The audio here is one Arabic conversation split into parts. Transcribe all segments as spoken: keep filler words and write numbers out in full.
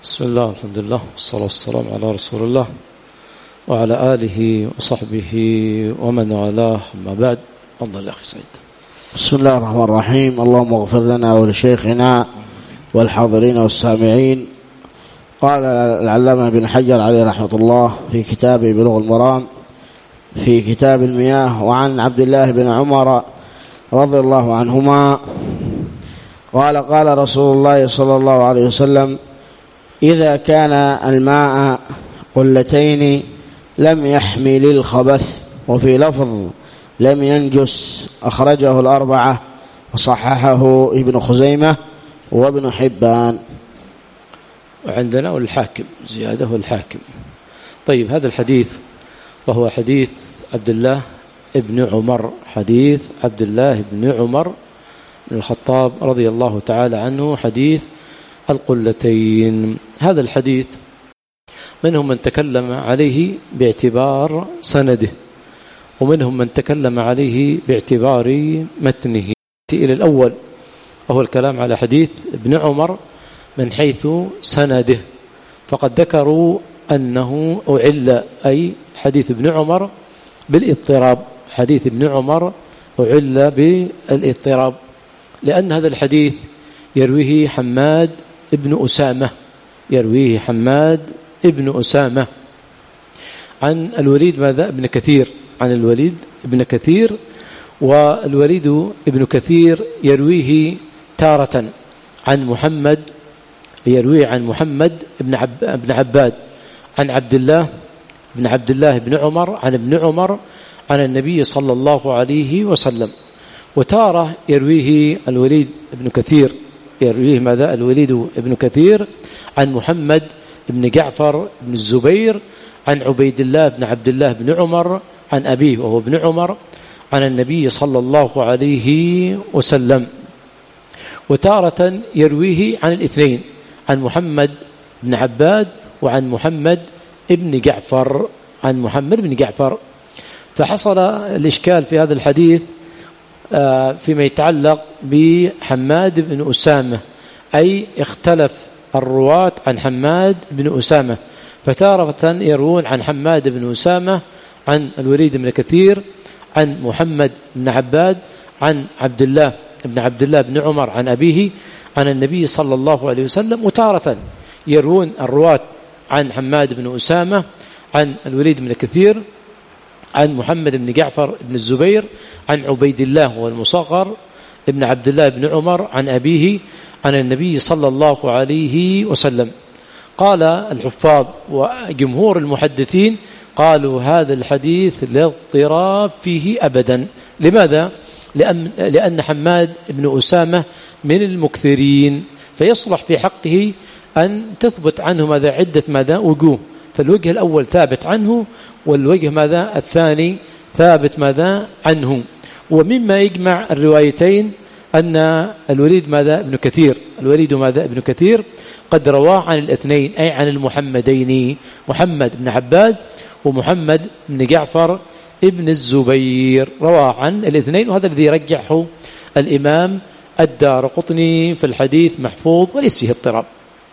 بسم الله الحمد لله والصلاة والسلام على رسول الله وعلى آله وصحبه ومن والاه. أما بعد، تفضل يا أخي سعيد. بسم الله الرحمن الرحيم. اللهم اغفر لنا ولشيخنا والحاضرين والسامعين. قال العلامة ابن حجر عليه رحمة الله في كتابه بلوغ المرام في كتاب المياه: وعن عبد الله بن عمر رضي الله عنهما قال قال رسول الله صلى الله عليه وسلم: إذا كان الماء قلتين لم يحمل الخبث، وفي لفظ لم ينجس. أخرجه الأربعة وصححه ابن خزيمة وابن حبان. وعندنا والحاكم زيادة والحاكم. طيب، هذا الحديث وهو حديث عبد الله ابن عمر، حديث عبد الله بن عمر بن الخطاب رضي الله تعالى عنه، حديث القلتين. هذا الحديث منهم من تكلم عليه باعتبار سنده، ومنهم من تكلم عليه باعتبار متنه. إلى الأول وهو الكلام على حديث ابن عمر من حيث سنده، فقد ذكروا أنه أعل، أي حديث ابن عمر بالاضطراب. حديث ابن عمر أعل بالاضطراب لأن هذا الحديث يرويه حماد ابن أسامة يرويه حماد ابن أسامة عن الوليد ماذا ابن كثير عن الوليد ابن كثير، والوليد ابن كثير يرويه تارة عن محمد يرويه عن محمد ابن عب ابن عباد عن عبد الله ابن عبد الله بن عمر عن ابن عمر عن النبي صلى الله عليه وسلم. وتارة يرويه الوليد ابن كثير يرويه ماذا الوليد ابن كثير عن محمد ابن جعفر بن الزبير عن عبيد الله بن عبد الله بن عمر عن أبيه وهو ابن عمر عن النبي صلى الله عليه وسلم. وتارة يرويه عن الاثنين، عن محمد بن عباد وعن محمد ابن جعفر عن محمد بن جعفر. فحصل الإشكال في هذا الحديث فيما يتعلق بحماد بن أسامة، أي اختلف الرواة عن حماد بن أسامة، فتارة يروون عن حماد بن أسامة عن الوليد بن كثير عن محمد بن عباد عن عبد الله بن عبد الله بن عمر عن أبيه عن النبي صلى الله عليه وسلم. وتارة يروون الرواة عن حماد بن أسامة عن الوليد بن كثير عن محمد بن جعفر بن الزبير عن عبيد الله والمصغر ابن عبد الله بن عمر عن أبيه عن النبي صلى الله عليه وسلم. قال الحفاظ وجمهور المحدثين قالوا هذا الحديث لا اضطراب فيه أبدا. لماذا؟ لأن, لأن حماد بن أسامة من المكثرين، فيصلح في حقه أن تثبت عنه ماذا عدة ماذا وجوه. فالوجه الأول ثابت عنه، والوجه ماذا الثاني ثابت ماذا عنه. ومما يجمع الروايتين أن الوليد ماذا ابن كثير الوليد ماذا ابن كثير قد رواه عن الاثنين، أي عن المحمدين، محمد بن عباد ومحمد بن جعفر ابن الزبير، رواه عن الاثنين. وهذا الذي يرجحه الإمام الدارقطني في الحديث محفوظ وليس فيه اضطراب،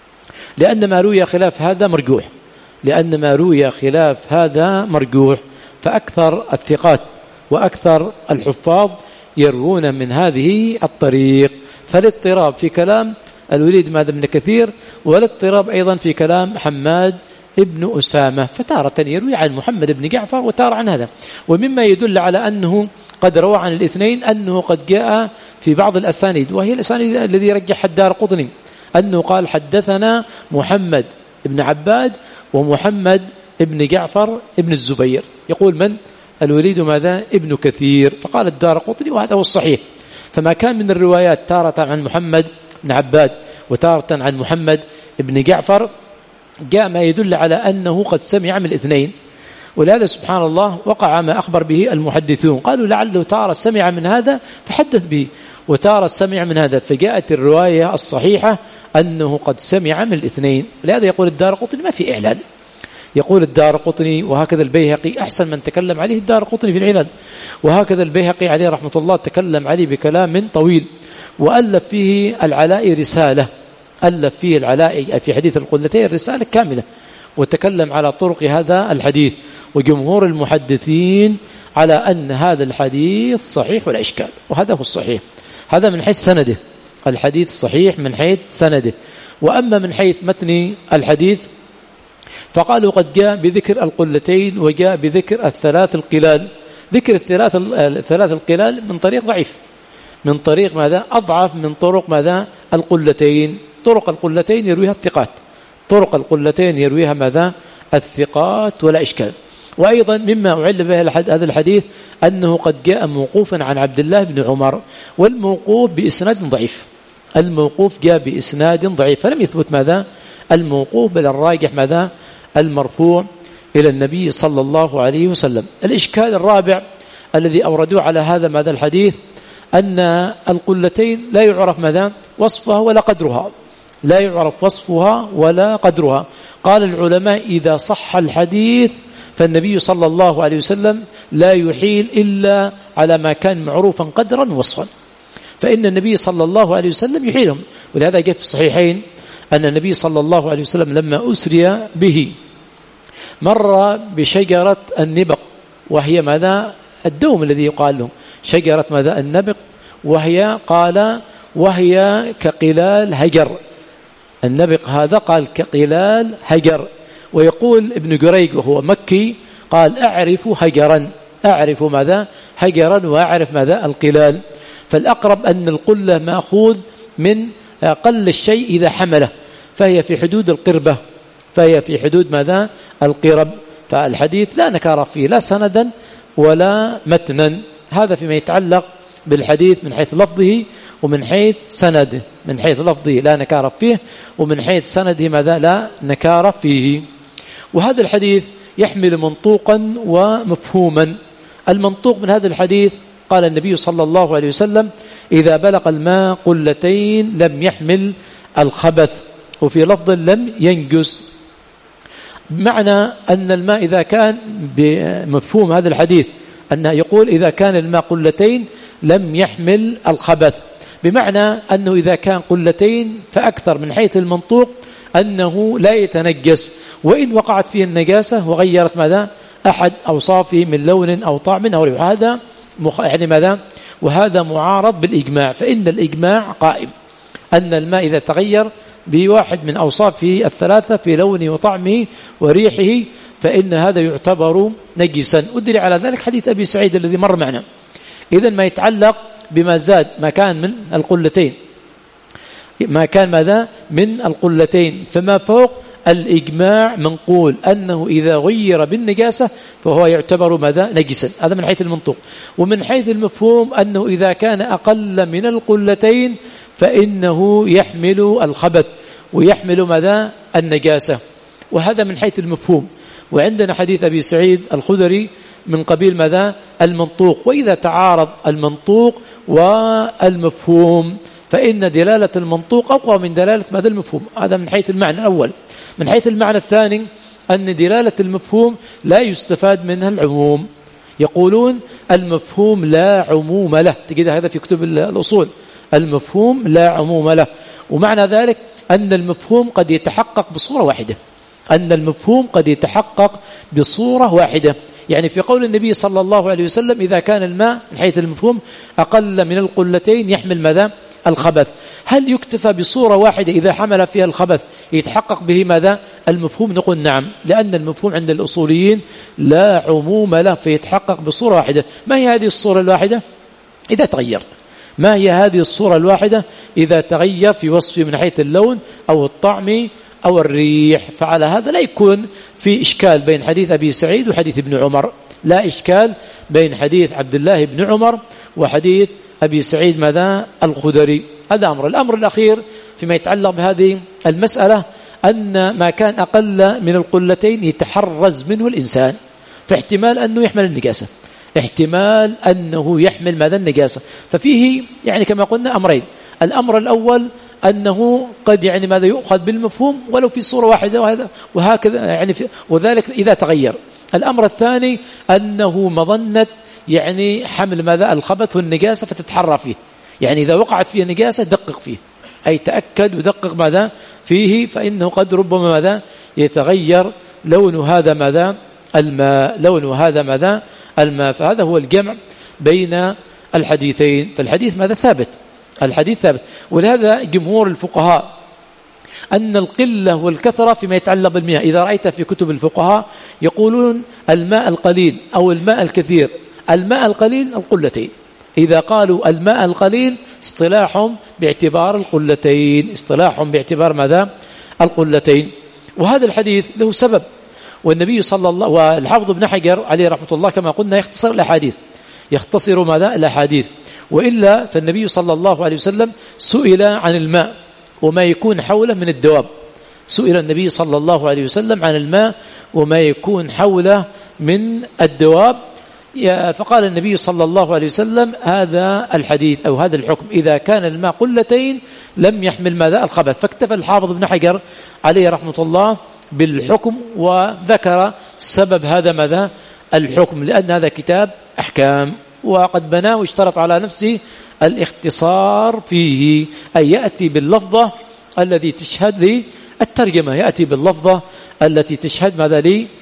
لأن ما روي خلاف هذا مرجوح لأن ما روي خلاف هذا مرجوح فأكثر الثقات وأكثر الحفاظ يروون من هذه الطريق. فالاضطراب في كلام الوليد ماذا ابن كثير، والاضطراب أيضا في كلام حماد ابن أسامة، فتارة يروي عن محمد بن جعفر وتارة عن هذا. ومما يدل على أنه قد روى عن الاثنين أنه قد جاء في بعض الأسانيد، وهي الأسانيد الذي رجح الدارقطني أنه قال حدثنا محمد ابن عباد ومحمد ابن جعفر ابن الزبير، يقول من الوليد ماذا ابن كثير، فقال الدارقطني وهذا هو الصحيح. فما كان من الروايات تارة عن محمد بن عباد وتارة عن محمد ابن جعفر جاء ما يدل على أنه قد سمع من الاثنين. ولهذا سبحان الله وقع ما أخبر به المحدثون، قالوا لعله تارة سمع من هذا فحدث به، وتارة سمع من هذا، فجاءت الرواية الصحيحة أنه قد سمع من الاثنين. لهذا يقول الدارقطني ما في إعلان، يقول الدارقطني وهكذا البيهقي، أحسن من تكلم عليه الدارقطني في العلل، وهكذا البيهقي عليه رحمة الله تكلم عليه بكلام طويل، وألف فيه العلاء رسالة ألف فيه العلاء في حديث القلتين رسالة كاملة وتكلم على طرق هذا الحديث، وجمهور المحدثين على أن هذا الحديث صحيح ولا إشكال، وهذا هو الصحيح. هذا من حيث سنده، الحديث صحيح من حيث سنده. وأما من حيث متن الحديث فقالوا قد جاء بذكر القلتين وجاء بذكر الثلاث القلال. ذكر الثلاث الثلاث القلال من طريق ضعيف، من طريق ماذا أضعف من طرق ماذا القلتين. طرق القلتين يرويها الثقات، طرق القلتين يرويها ماذا الثقات ولا إشكال. وأيضا مما أعل به هذا الحديث أنه قد جاء موقوفا عن عبد الله بن عمر، والموقوف بإسناد ضعيف، الموقوف جاء بإسناد ضعيف، فلم يثبت ماذا الموقوف، بل الراجح ماذا المرفوع إلى النبي صلى الله عليه وسلم. الإشكال الرابع الذي أوردوه على هذا ماذا الحديث أن القلتين لا يعرف ماذا وصفها ولا قدرها، لا يعرف وصفها ولا قدرها. قال العلماء إذا صح الحديث فالنبي صلى الله عليه وسلم لا يحيل إلا على ما كان معروفا قدرا وصفا، فإن النبي صلى الله عليه وسلم يحيلهم. ولهذا جاء في الصحيحين أن النبي صلى الله عليه وسلم لما أسري به مر بشجرة النبق، وهي ماذا الدوم الذي يقال له شجرة ماذا النبق، وهي قال وهي كقلال هجر. النبق هذا قال كقلال هجر. ويقول ابن جريج وهو مكي قال أعرف هجرا، أعرف ماذا هجرا وأعرف ماذا القلال. فالأقرب أن القلة مأخوذ من قل الشيء إذا حمله، فهي في حدود القربة، فهي في حدود ماذا القرب. فالحديث لا نكار فيه لا سندا ولا متنا. هذا فيما يتعلق بالحديث من حيث لفظه ومن حيث سنده. من حيث لفظه لا نكار فيه، ومن حيث سنده ماذا لا نكار فيه. وهذا الحديث يحمل منطوقا ومفهوما. المنطوق من هذا الحديث قال النبي صلى الله عليه وسلم إذا بلغ الماء قلتين لم يحمل الخبث، وفي لفظ لم ينجس. بمعنى أن الماء إذا كان بمفهوم هذا الحديث أنه يقول إذا كان الماء قلتين لم يحمل الخبث، بمعنى أنه إذا كان قلتين فأكثر من حيث المنطوق أنه لا يتنجس، وإن وقعت فيه النجاسة وغيرت ماذا أحد أوصافه من لون أو طعم أو ريح، هذا يعني ماذا وهذا معارض بالإجماع. فإن الإجماع قائم أن الماء إذا تغير بواحد من أوصافه الثلاثة في لونه وطعمه وريحه فإن هذا يعتبر نجسا. أدري على ذلك حديث أبي سعيد الذي مر معنا. إذن ما يتعلق بما زاد ما كان من القلتين، ما كان ماذا من القلتين فما فوق الإجماع منقول أنه إذا غير بالنجاسة فهو يعتبر ماذا نجسا. هذا من حيث المنطق. ومن حيث المفهوم أنه إذا كان أقل من القلتين فإنه يحمل الخبث ويحمل ماذا النجاسة، وهذا من حيث المفهوم. وعندنا حديث أبي سعيد الخدري من قبيل ماذا المنطوق. وإذا تعارض المنطوق والمفهوم فإن دلالة المنطوق أقوى من دلالة ماذا المفهوم. هذا من حيث المعنى الأول. من حيث المعنى الثاني أن دلالة المفهوم لا يستفاد منها العموم. يقولون المفهوم لا عموم له، تجد هذا في كتب الأصول، المفهوم لا عموم له. ومعنى ذلك أن المفهوم قد يتحقق بصورة واحدة، أن المفهوم قد يتحقق بصورة واحدة. يعني في قول النبي صلى الله عليه وسلم إذا كان الماء من حيث المفهوم أقل من القلتين يحمل ماذا الخبث، هل يكتفى بصورة واحدة إذا حمل فيها الخبث يتحقق به ماذا المفهوم؟ نقول نعم، لأن المفهوم عند الأصوليين لا عموم له فيتحقق بصورة واحدة. ما هي هذه الصورة الواحدة؟ إذا تغير. ما هي هذه الصورة الواحدة؟ إذا تغير في وصفه من حيث اللون أو الطعم أو الريح. فعلى هذا لا يكون في إشكال بين حديث أبي سعيد وحديث ابن عمر، لا إشكال بين حديث عبد الله بن عمر وحديث أبي سعيد ماذا الخدري. هذا أمر. الأمر الأخير فيما يتعلق بهذه المسألة أن ما كان أقل من القلتين يتحرز منه الإنسان، فاحتمال أنه يحمل النجاسة، احتمال أنه يحمل ماذا النجاسة. ففيه يعني كما قلنا أمرين. الأمر الأول أنه قد يعني ماذا يؤخذ بالمفهوم ولو في صورة واحدة وهذا وهكذا يعني في وذلك إذا تغير. الأمر الثاني أنه مظنة يعني حمل ماذا الخبث والنجاسة فتتحرى فيه، يعني إذا وقعت فيه نجاسة دقق فيه، أي تأكد ودقق ماذا فيه، فإنه قد ربما ماذا يتغير لون هذا ماذا الماء، لون هذا ماذا الماء. فهذا هو الجمع بين الحديثين. فالحديث ماذا ثابت، الحديث ثابت. ولهذا جمهور الفقهاء أن القلة والكثرة فيما يتعلق بالمياه، إذا رأيت في كتب الفقهاء يقولون الماء القليل أو الماء الكثير. الماء القليل القلتين، إذا قالوا الماء القليل اصطلاحهم باعتبار القلتين، اصطلاحهم باعتبار ماذا القلتين. وهذا الحديث له سبب، والنبي صلى الله والحافظ ابن حجر عليه رحمة الله كما قلنا يختصر الأحاديث، يختصر ماذا الأحاديث. وإلا فالنبي صلى الله عليه وسلم سئل عن الماء وما يكون حوله من الدواب، سئل النبي صلى الله عليه وسلم عن الماء وما يكون حوله من الدواب، فقال النبي صلى الله عليه وسلم هذا الحديث أو هذا الحكم إذا كان الماء قلتين لم يحمل ماذا الخبث. فاكتفى الحافظ ابن حجر عليه رحمة الله بالحكم وذكر سبب هذا ماذا الحكم، لأن هذا كتاب أحكام وقد بناه واشترط على نفسه الاختصار فيه، أي يأتي باللفظة التي تشهد للترجمة، يأتي باللفظة التي تشهد ماذا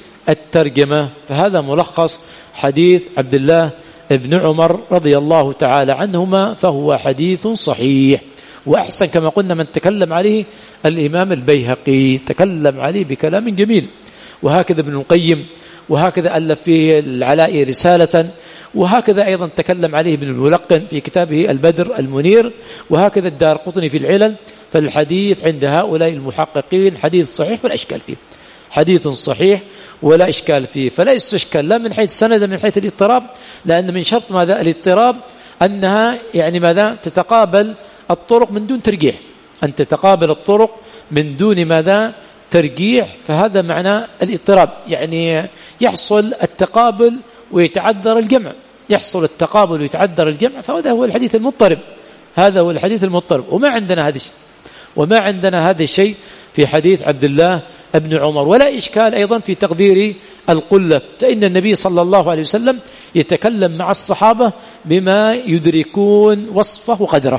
للترجمة. فهذا ملخص حديث عبد الله ابن عمر رضي الله تعالى عنهما، فهو حديث صحيح. وأحسن كما قلنا من تكلم عليه الإمام البيهقي، تكلم عليه بكلام جميل، وهكذا ابن القيم، وهكذا ألف فيه العلاء رسالة، وهكذا أيضا تكلم عليه ابن الملقن في كتابه البدر المنير، وهكذا الدارقطني في العلل. فالحديث عند هؤلاء المحققين حديث صحيح ولا إشكال فيه، حديث صحيح ولا إشكال فيه. فلا يستشكل لا من حيث السند من حيث الاضطراب، لأن من شرط ماذا الاضطراب أنها يعني ماذا تتقابل الطرق من دون ترجيح، أن تتقابل الطرق من دون ماذا ترجيح. فهذا معنى الاضطراب، يعني يحصل التقابل ويتعذر الجمع، يحصل التقابل ويتعذر الجمع، فهذا هو الحديث المضطرب، هذا هو الحديث المضطرب. وما عندنا هذا الشيء، وما عندنا هذا الشيء في حديث عبد الله ابن عمر. ولا إشكال أيضا في تقدير القلة، فإن النبي صلى الله عليه وسلم يتكلم مع الصحابة بما يدركون وصفه وقدره،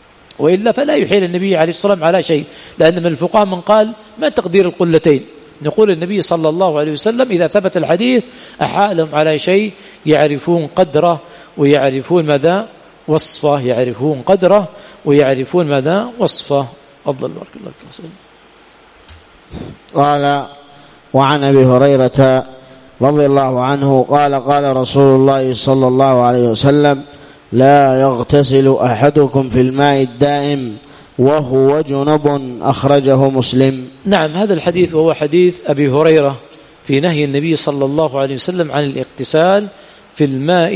وإلا فلا يحيل النبي عليه الصلاة والسلام على شيء. لأن من الفقهاء من قال ما تقدير القلتين، نقول النبي صلى الله عليه وسلم إذا ثبت الحديث أحالهم على شيء يعرفون قدره ويعرفون ماذا وصفه، يعرفون قدره ويعرفون ماذا وصفه. أفضل بارك الله فيكم. قال وعن أبي هريرة رضي الله عنه قال قال رسول الله صلى الله عليه وسلم لا يغتسل أحدكم في الماء الدائم وهو جنب، أخرجه مسلم. نعم، هذا الحديث وهو حديث أبي هريرة في نهي النبي صلى الله عليه وسلم عن الاغتسال في الماء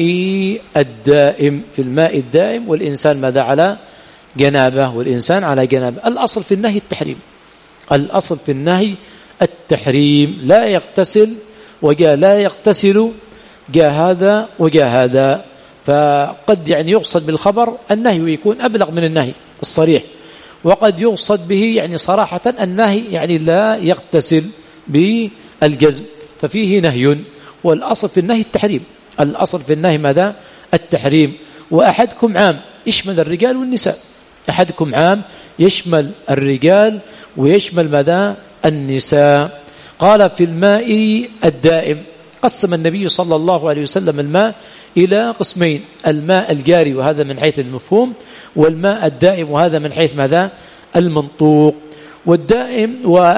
الدائم، في الماء الدائم والإنسان ماذا على جنابه، والإنسان على جنابه. الأصل في النهي التحريم، الأصل في النهي التحريم، لا يغتسل وجاء لا يغتسل، جاء هذا وجاء هذا. فقد يعني يقصد بالخبر النهي ويكون أبلغ من النهي الصريح، وقد يقصد به يعني صراحة النهي يعني لا يغتسل بالجزم، ففيه نهي. والأصل في النهي التحريم، الأصل في النهي ماذا التحريم. وأحدكم عام يشمل الرجال والنساء، أحدكم عام يشمل الرجال ويشمل ماذا النساء. قال في الماء الدائم، قسم النبي صلى الله عليه وسلم الماء إلى قسمين، الماء الجاري وهذا من حيث المفهوم، والماء الدائم وهذا من حيث ماذا المنطوق. والدائم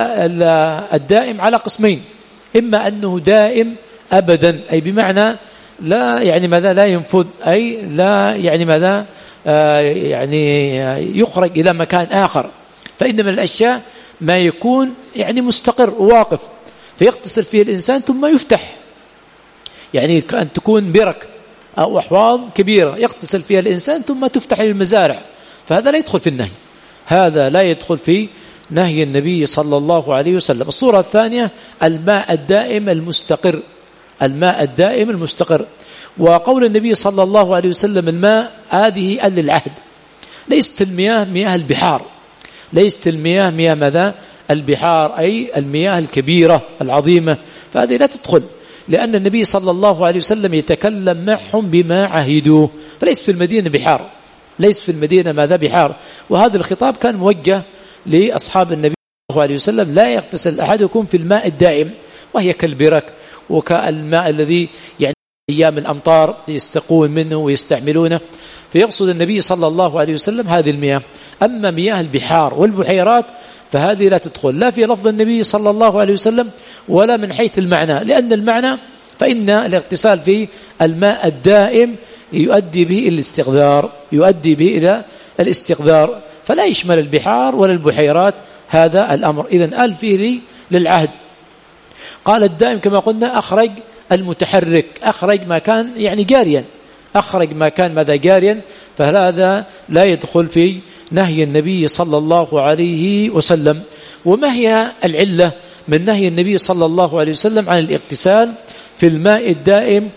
والدائم على قسمين، إما أنه دائم أبدا أي بمعنى لا يعني ماذا لا ينفذ، أي لا يعني ماذا آه يعني يخرج إلى مكان آخر. فإن من الأشياء ما يكون يعني مستقر وواقف فيغتسل فيه الإنسان ثم يفتح، يعني أن تكون برك أو أحواض كبيرة يغتسل فيها الإنسان ثم تفتح للمزارع، فهذا لا يدخل في النهي، هذا لا يدخل في نهي النبي صلى الله عليه وسلم. الصورة الثانية الماء الدائم المستقر، الماء الدائم المستقر. وقول النبي صلى الله عليه وسلم الماء هذه للعهد، ليست المياه مياه البحار، ليست المياه مياه ماذا البحار أي المياه الكبيرة العظيمة، فهذه لا تدخل، لأن النبي صلى الله عليه وسلم يتكلم معهم بما عهدوه، فليس في المدينة بحار، ليس في المدينة ماذا بحار. وهذا الخطاب كان موجه لأصحاب النبي صلى الله عليه وسلم: لا يغتسل أحدكم في الماء الدائم، وهي كالبرك وكالماء الذي يعني أيام الأمطار يستقون منه ويستعملونه. فيقصد النبي صلى الله عليه وسلم هذه المياه. أما مياه البحار والبحيرات فهذه لا تدخل لا في لفظ النبي صلى الله عليه وسلم ولا من حيث المعنى، لأن المعنى فإن الاغتسال في الماء الدائم يؤدي به إلى الاستقذار، يؤدي به إلى الاستقذار، فلا يشمل البحار ولا البحيرات هذا الأمر. إذن قال فيه للعهد. قال الدائم كما قلنا أخرج المتحرك، أخرج ما كان يعني جاريا، أخرج ما كان ماذا جاريا، فهذا لا يدخل في نهي النبي صلى الله عليه وسلم. وما هي العلة من نهي النبي صلى الله عليه وسلم عن الاغتسال في الماء الدائم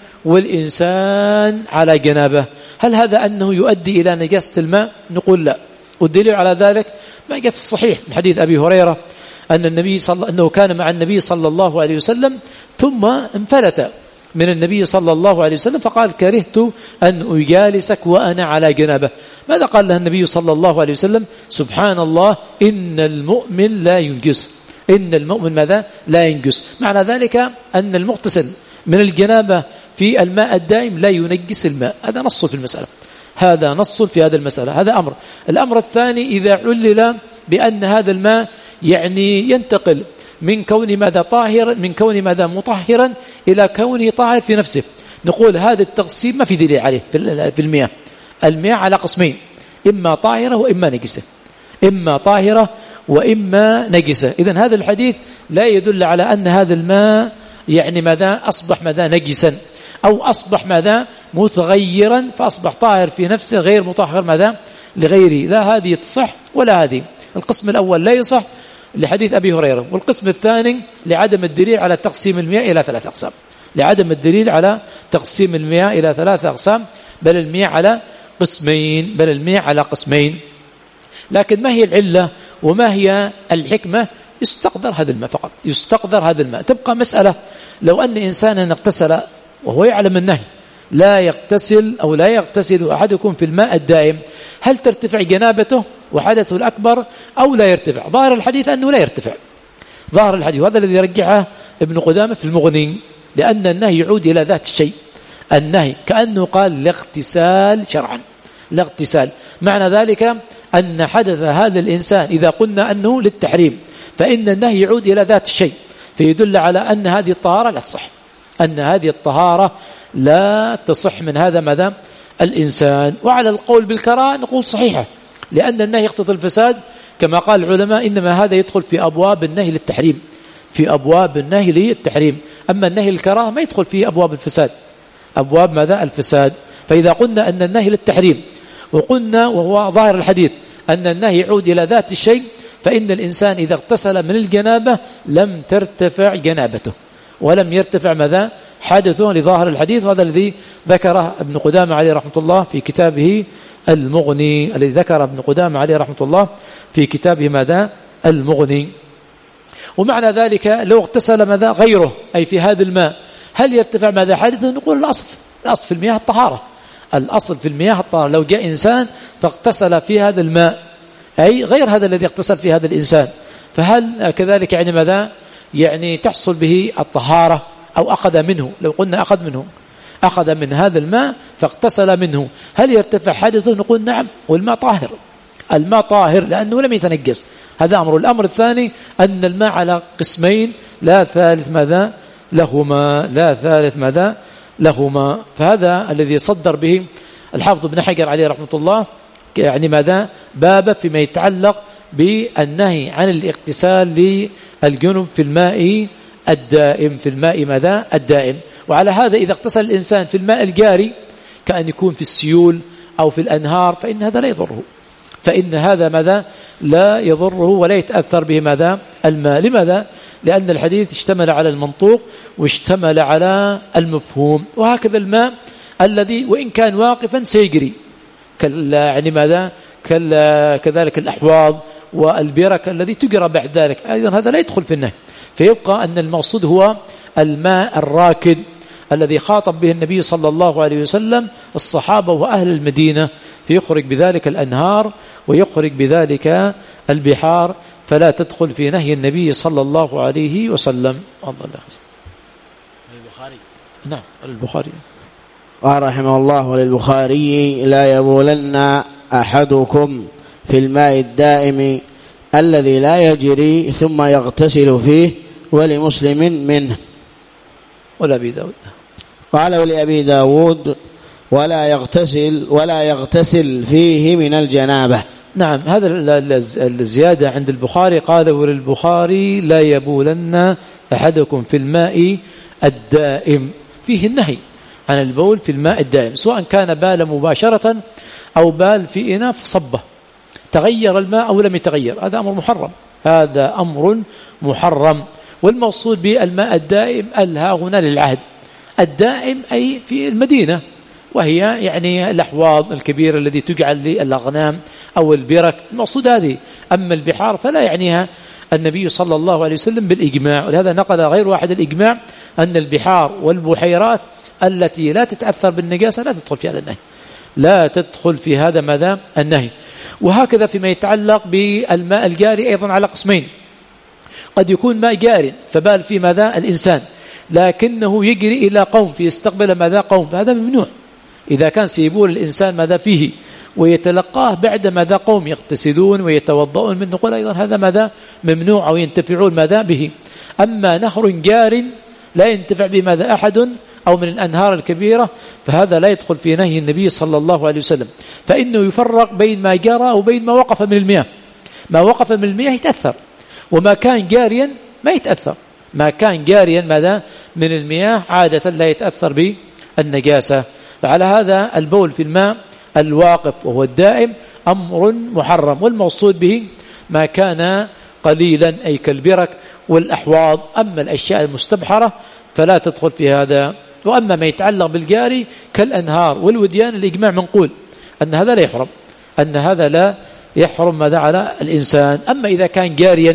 والإنسان على جنابه؟ هل هذا أنه يؤدي إلى نجاسة الماء؟ نقول لا. والدليل على ذلك ما جاء في الصحيح من حديث أبي هريرة أن النبي صلى أنه كان مع النبي صلى الله عليه وسلم ثم انفلت من النبي صلى الله عليه وسلم فقال: كرهت أن أجالسك وأنا على جنابه. ماذا قال له النبي صلى الله عليه وسلم؟ سبحان الله، إن المؤمن لا ينجس، إن المؤمن ماذا؟ لا ينجس. معنى ذلك أن المغتسل من الجنابة في الماء الدائم لا ينجس الماء. هذا نص في المسألة، هذا نص في هذا المسألة. هذا أمر. الأمر الثاني: إذا علل بأن هذا الماء يعني ينتقل من كون ماذا طاهرا، من كون ماذا مطهرا إلى كونه طاهر في نفسه، نقول هذا التقسيم ما في دليل عليه في المياه. المياه على قسمين: إما طاهرة وإما نجسة، إما طاهرة وإما نجسة. إذن هذا الحديث لا يدل على أن هذا الماء يعني ماذا أصبح ماذا نجسا، أو أصبح ماذا متغيرا فأصبح طاهر في نفسه غير مطهر ماذا لغيره. لا هذه تصح ولا هذه. القسم الأول لا يصح لحديث أبي هريرة، والقسم الثاني لعدم الدليل على تقسيم المياه إلى ثلاث أقسام، لعدم الدليل على تقسيم المياه إلى ثلاث أقسام، بل المياه على قسمين، بل المياه على قسمين. لكن ما هي العلة وما هي الحكمة؟ يستقدر هذا الماء فقط، يستقدر هذا الماء. تبقى مسألة: لو أن إنسانا اغتسل وهو يعلم النهي لا يغتسل أو لا يغتسل أحدكم في الماء الدائم، هل ترتفع جنابته وحدثه الأكبر أو لا يرتفع؟ ظاهر الحديث أنه لا يرتفع، ظاهر الحديث، وهذا الذي يرجعه ابن قدامة في المغني، لأن النهي يعود إلى ذات الشيء. النهي كأنه قال لاغتسال شرعا، لاغتسال، معنى ذلك أن حدث هذا الإنسان إذا قلنا أنه للتحريم فإن النهي يعود إلى ذات الشيء، فيدل على أن هذه الطهارة لا تصح، أن هذه الطهارة لا تصح من هذا ماذا الإنسان. وعلى القول بالكراهة نقول صحيحة، لأن النهي يقتضي الفساد، كما قال العلماء إنما هذا يدخل في أبواب النهي للتحريم، في أبواب النهي للتحريم. أما النهي للكراهة ما يدخل في أبواب الفساد، أبواب ماذا الفساد. فإذا قلنا أن النهي للتحريم وقلنا وهو ظاهر الحديث أن النهي يعود إلى ذات الشيء، فإن الإنسان إذا اغتسل من الجنابة لم ترتفع جنابته ولم يرتفع ماذا حدثه، لظاهر الحديث. وهذا الذي ذكره ابن قدامة عليه رحمة الله في كتابه المغني، الذي ذكر ابن قدامة عليه رحمة الله في كتابه ماذا المغني. ومعنى ذلك لو اغتسل ماذا غيره أي في هذا الماء هل يرتفع ماذا حدثه؟ نقول الأصل، الأصل في المياه الطهارة، الأصل في المياه الطهارة. لو جاء إنسان فاغتسل في هذا الماء أي غير هذا الذي اغتسل في هذا الإنسان، فهل كذلك يعني ماذا يعني تحصل به الطهارة أو أخذ منه؟ لو قلنا أخذ منه، أخذ من هذا الماء فاغتسل منه، هل يرتفع حدثه؟ نقول نعم، والماء طاهر، الماء طاهر لأنه لم يتنجس. هذا أمر. الأمر الثاني أن الماء على قسمين لا ثالث ماذا لهما، لا ثالث ماذا لهما. فهذا الذي صدر به الحافظ ابن حجر عليه رحمة الله يعني ماذا باب فيما يتعلق بالنهي عن الاغتسال للجنب في الماء الدائم، في الماء ماذا الدائم. وعلى هذا إذا اغتسل الإنسان في الماء الجاري كأن يكون في السيول أو في الأنهار فإن هذا لا يضره، فإن هذا ماذا لا يضره ولا يتأثر به ماذا الماء. لماذا؟ لأن الحديث اشتمل على المنطوق واشتمل على المفهوم. وهكذا الماء الذي وإن كان واقفا سيجري يعني ماذا كذلك الأحواض والبرك الذي تجرى بعد ذلك أيضا هذا لا يدخل في النهي. فيبقى أن المقصود هو الماء الراكد الذي خاطب به النبي صلى الله عليه وسلم الصحابة وأهل المدينة، فيخرج بذلك الأنهار ويخرج بذلك البحار، فلا تدخل في نهي النبي صلى الله عليه وسلم. الله البخاري نعم البخاري قال رحمه الله: وللبخاري لا يبولن أحدكم في الماء الدائم الذي لا يجري ثم يغتسل فيه، ولمسلم منه. ولأبي داود قال: ولأبي داود ولا يغتسل ولا يغتسل فيه من الجنابة. نعم، هذا الزيادة عند البخاري. قال: وللبخاري لا يبولن أحدكم في الماء الدائم، فيه النهي عن البول في الماء الدائم، سواء كان بال مباشرة أو بال في إناء فصبه، تغير الماء أو لم يتغير، هذا أمر محرم، هذا أمر محرم. والمقصود بالماء الدائم الها هنا للعهد، الدائم أي في المدينة، وهي يعني الأحواض الكبيرة التي تجعل للأغنام أو البرك، المقصود هذه. أما البحار فلا يعنيها النبي صلى الله عليه وسلم بالإجماع، ولهذا نقل غير واحد الإجماع أن البحار والبحيرات التي لا تتأثر بالنجاسة لا تدخل في هذا النهي، لا تدخل في هذا ماذا النهي. وهكذا فيما يتعلق بالماء الجاري أيضا على قسمين، قد يكون ماء جار فبال في ماذا الإنسان، لكنه يجري إلى قوم فيستقبل ماذا قوم، فهذا ممنوع. إذا كان سيبول الإنسان ماذا فيه ويتلقاه بعد ماذا قوم يغتسلون ويتوضؤون منه، نقول أيضا هذا ماذا ممنوع أو ينتفعون ماذا به. أما نهر جار لا ينتفع بماذا أحد أو من الأنهار الكبيرة، فهذا لا يدخل في نهي النبي صلى الله عليه وسلم، فإنه يفرق بين ما جرى وبين ما وقف من المياه. ما وقف من المياه يتأثر، وما كان جاريا ما يتأثر. ما كان جاريا ماذا من المياه عادة لا يتأثر بالنجاسة. فعلى هذا البول في الماء الواقف وهو الدائم أمر محرم، والمقصود به ما كان قليلا أي كالبرك والأحواض. أما الأشياء المستبحرة فلا تدخل في هذا. وأما ما يتعلق بالجاري كالأنهار والوديان الإجماع منقول أن هذا لا يحرم، أن هذا لا يحرم ماذا على الإنسان. أما إذا كان جاريا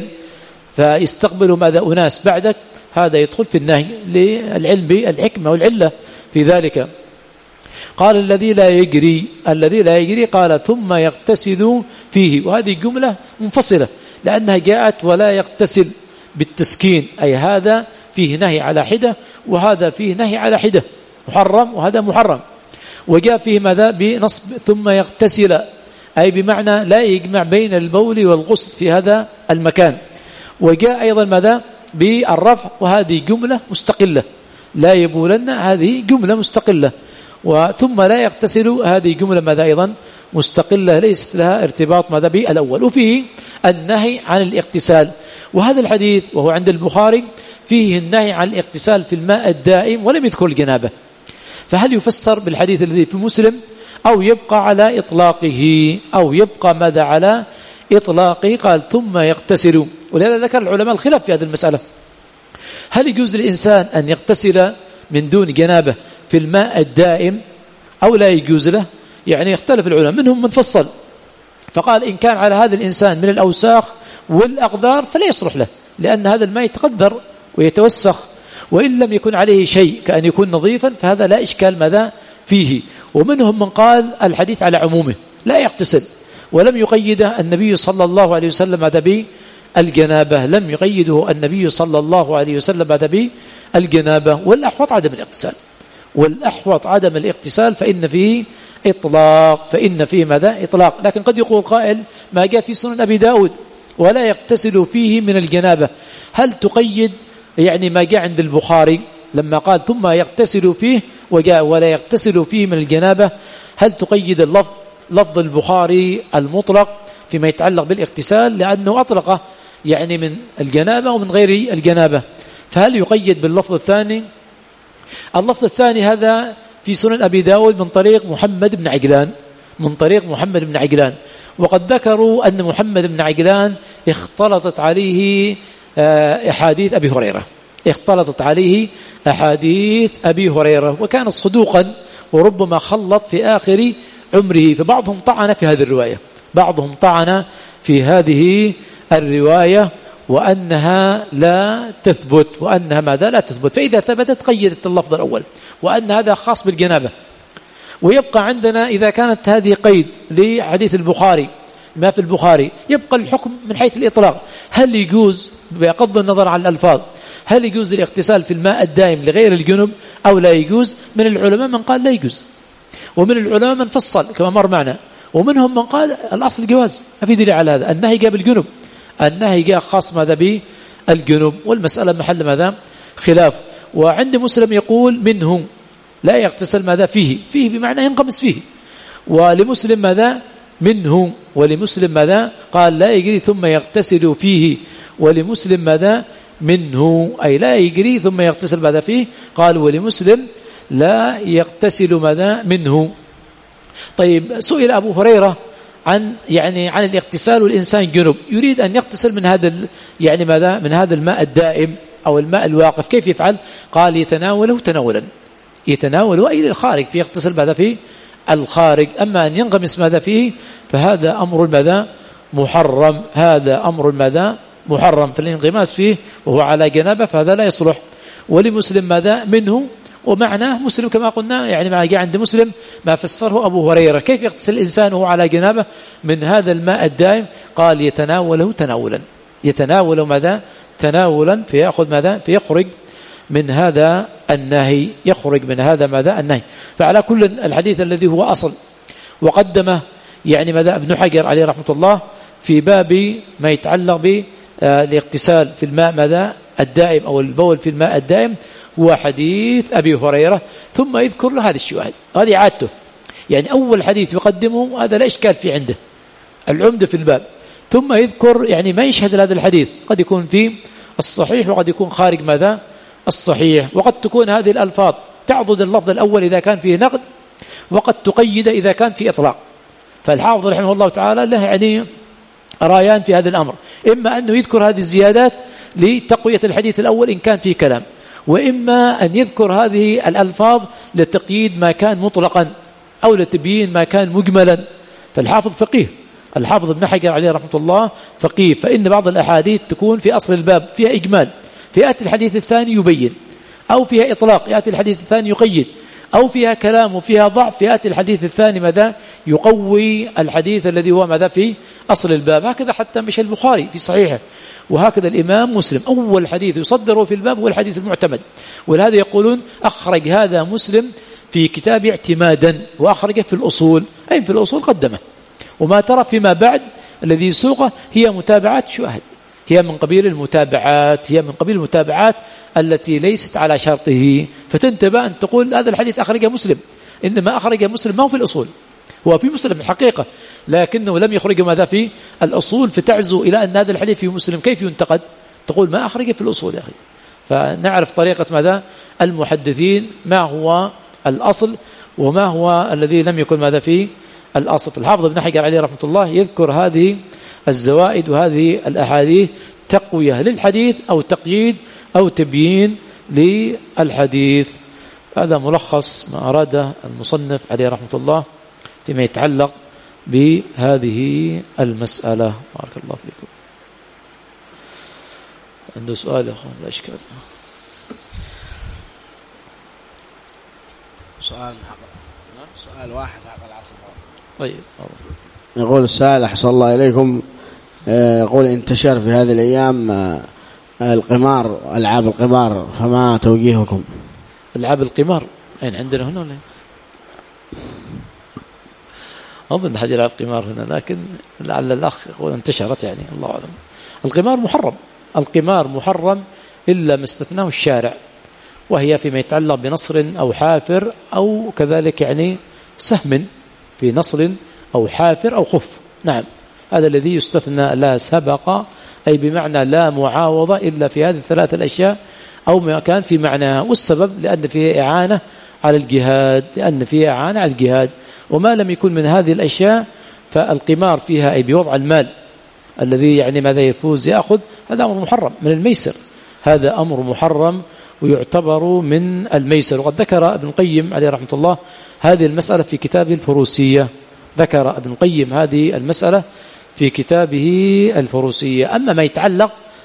فيستقبل ماذا أناس بعدك، هذا يدخل في النهي للعلم بالحكمة والعلة في ذلك. قال: الذي لا يجري، الذي لا يجري قال: ثم يغتسل فيه، وهذه جملة منفصلة لأنها جاءت ولا يغتسل بالتسكين، أي هذا فيه نهي على حدة وهذا فيه نهي على حدة، محرم وهذا محرم. وجاء فيه ماذا بنصب ثم يغتسل، أي بمعنى لا يجمع بين البول والغسل في هذا المكان. وجاء أيضا ماذا بالرفع، وهذه جملة مستقلة، لا يبولن هذه جملة مستقلة، وثم لا يغتسل هذه جملة ماذا أيضا مستقلة ليست لها ارتباط ماذا بالأول. وفيه النهي عن الاغتسال، وهذا الحديث وهو عند البخاري فيه النهي عن الاغتسال في الماء الدائم ولم يذكر الجنابة، فهل يفسر بالحديث الذي في مسلم أو يبقى على إطلاقه أو يبقى ماذا على إطلاقه؟ قال: ثم يغتسل. ولهذا ذكر العلماء الخلاف في هذه المسألة، هل يجوز للإنسان أن يغتسل من دون جنابة في الماء الدائم أو لا يجوز له؟ يعني يختلف العلماء، منهم من فصل فقال إن كان على هذا الإنسان من الأوساخ والأقدار فلا يصلح له، لأن هذا الماء يتقذر ويتوسخ، وإن لم يكن عليه شيء كأن يكون نظيفا فهذا لا إشكال ماذا فيه. ومنهم من قال الحديث على عمومه لا يغتسل، ولم يقيده النبي صلى الله عليه وسلم هذا بالجنابة، لم يقيده النبي صلى الله عليه وسلم هذا بالجنابة. والأحوط عدم الاغتسال، والأحوط عدم الاغتسال فإن فيه إطلاق، فإن فيه ماذا إطلاق. لكن قد يقول قائل ما جاء في سنن أبي داود ولا يغتسل فيه من الجنابة، هل تقيد يعني ما جاء عند البخاري لما قال ثم يغتسل فيه وجاء ولا يغتسل فيه من الجنابة، هل تقيد اللفظ لفظ البخاري المطلق فيما يتعلق بالاغتسال لأنه أطلقه يعني من الجنابة ومن غير الجنابة، فهل يقيد باللفظ الثاني؟ اللفظ الثاني هذا في سنن أبي داود من طريق محمد بن عجلان، من طريق محمد بن عجلان، وقد ذكروا أن محمد بن عجلان اختلطت عليه أحاديث أبي هريرة، اختلطت عليه أحاديث أبي هريرة، وكان صدوقا وربما خلط في آخر عمره، فبعضهم طعن في هذه الرواية، بعضهم طعن في هذه الرواية وأنها لا تثبت، وأنها ماذا لا تثبت. فإذا ثبتت قيدت اللفظ الأول وأن هذا خاص بالجنابة. ويبقى عندنا إذا كانت هذه قيد لحديث البخاري ما في البخاري يبقى الحكم من حيث الإطلاق. هل يجوز بغض النظر عن الألفاظ هل يجوز الاغتسال في الماء الدائم لغير الجنب أو لا يجوز؟ من العلماء من قال لا يجوز، ومن العلماء من فصل كما مر معنا، ومنهم من قال الأصل الجواز. ما في دليل على هذا. النهي جاء بالجنب، النهي جاء خاص ماذا بالجنب، والمسألة محل ماذا خلاف. وعند مسلم يقول منه لا يغتسل ماذا فيه، فيه بمعنى ينقمس فيه. ولمسلم ماذا منه، ولمسلم ماذا قال لا يجري ثم يغتسل فيه، ولمسلم ماذا منه أي لا يجري ثم يغتسل ماذا فيه. قال ولمسلم لا يغتسل ماذا منه. طيب سئل أبو هريرة عن يعني عن الاغتسال والإنسان جنب يريد أن يغتسل من هذا يعني ماذا من هذا الماء الدائم أو الماء الواقف، كيف يفعل؟ قال يتناوله تناولا، يتناوله أي للخارج، في يغتسل ماذا فيه الخارج. أما أن ينغمس ماذا فيه فهذا أمر ماذا محرم، هذا أمر ماذا محرم. فالانغماس فيه وهو على جنابه فهذا لا يصلح. ولمسلم ماذا منه، ومعناه مسلم كما قلنا يعني ما جاء عند مسلم ما فسره أبو هريرة كيف يغتسل الإنسان وهو على جنابه من هذا الماء الدائم. قال يتناوله تناولا، يتناوله ماذا تناولا، فيأخذ ماذا فيخرج من هذا النهي، يخرج من هذا ماذا النهي. فعلى كل الحديث الذي هو أصل وقدمه يعني ماذا ابن حجر عليه رحمة الله في باب ما يتعلق بالاغتسال في الماء ماذا الدائم أو البول في الماء الدائم هو حديث أبي هريرة، ثم يذكر له هذا الشواهد، هذه عادته. يعني أول حديث يقدمه هذا لا إشكال في عنده العمدة في الباب، ثم يذكر يعني ما يشهد هذا الحديث، قد يكون في الصحيح وقد يكون خارج ماذا الصحيح، وقد تكون هذه الألفاظ تعضد اللفظ الأول إذا كان فيه نقد، وقد تقيد إذا كان فيه إطلاق. فالحافظ رحمه الله تعالى له يعني رايان في هذا الأمر، إما أنه يذكر هذه الزيادات لتقوية الحديث الأول إن كان فيه كلام، وإما أن يذكر هذه الألفاظ لتقييد ما كان مطلقا أو لتبيين ما كان مجملا. فالحافظ فقيه، الحافظ ابن حجر عليه رحمة الله فقيه، فإن بعض الأحاديث تكون في أصل الباب فيها إجمال، فيأتي الحديث الثاني يبين، أو فيها إطلاق يأتي الحديث الثاني يقيد، أو فيها كلام وفيها ضعف يأتي الحديث الثاني ماذا يقوي الحديث الذي هو ماذا في أصل الباب. هكذا حتى مش البخاري في صحيحه، وهكذا الإمام مسلم أول حديث يصدره في الباب هو الحديث المعتمد، ولهذا يقولون أخرج هذا مسلم في كتاب اعتمادا وأخرجه في الأصول، أي في الأصول قدمه، وما ترى فيما بعد الذي يسوقه هي متابعات شواهد، هي من قبيل المتابعات هي من قبيل المتابعات التي ليست على شرطه. فتنتبه أن تقول هذا الحديث أخرجه مسلم، إنما أخرجه مسلم ما هو في الأصول، هو في مسلم الحقيقة لكنه لم يخرجه ماذا في الأصول، فتعزو إلى أن هذا الحديث في مسلم كيف ينتقد؟ تقول ما أخرجه في الأصول يا أخي. فنعرف طريقة ماذا المحدثين، ما هو الأصل وما هو الذي لم يكن ماذا في الأصل. الحافظ ابن حجر عليه رحمة الله يذكر هذه الزوائد وهذه الأحاديث تقوية للحديث أو تقييد أو تبيين للحديث. هذا ملخص ما أراده المصنف عليه رحمة الله فيما يتعلق بهذه المسألة. بارك الله فيكم. عنده سؤال يا أخوان؟ لا إشكال. سؤال سؤال واحد على العصر. طيب. يقول السائل أحسن الله إليكم، يقول انتشر في هذه الأيام القمار، ألعاب القمار، فما توجيهكم؟ ألعاب القمار أين عندنا هنا ولا؟ أظن حد يلعب قمار هنا، لكن لعل الأخ يقول انتشرت يعني الله أعلم. القمار محرم، القمار محرم إلا ما استثناه الشارع، وهي فيما يتعلق بنصر أو حافر أو كذلك يعني سهم في نصر أو حافر أو خف. نعم هذا الذي يستثنى، لا سبق أي بمعنى لا معاوضة إلا في هذه الثلاثة الأشياء أو ما كان في معنى. والسبب لأن فيه إعانة على الجهاد، لأن فيه إعانة على الجهاد. وما لم يكن من هذه الأشياء فالقمار فيها أي بوضع المال الذي يعني ماذا يفوز يأخذ، هذا أمر محرم من الميسر، هذا أمر محرم ويعتبر من الميسر. وقد ذكر ابن القيم عليه رحمة الله هذه المسألة في كتابه الفروسية، ذكر ابن القيم هذه المسألة في كتابه الفروسية. أما ما يتعلق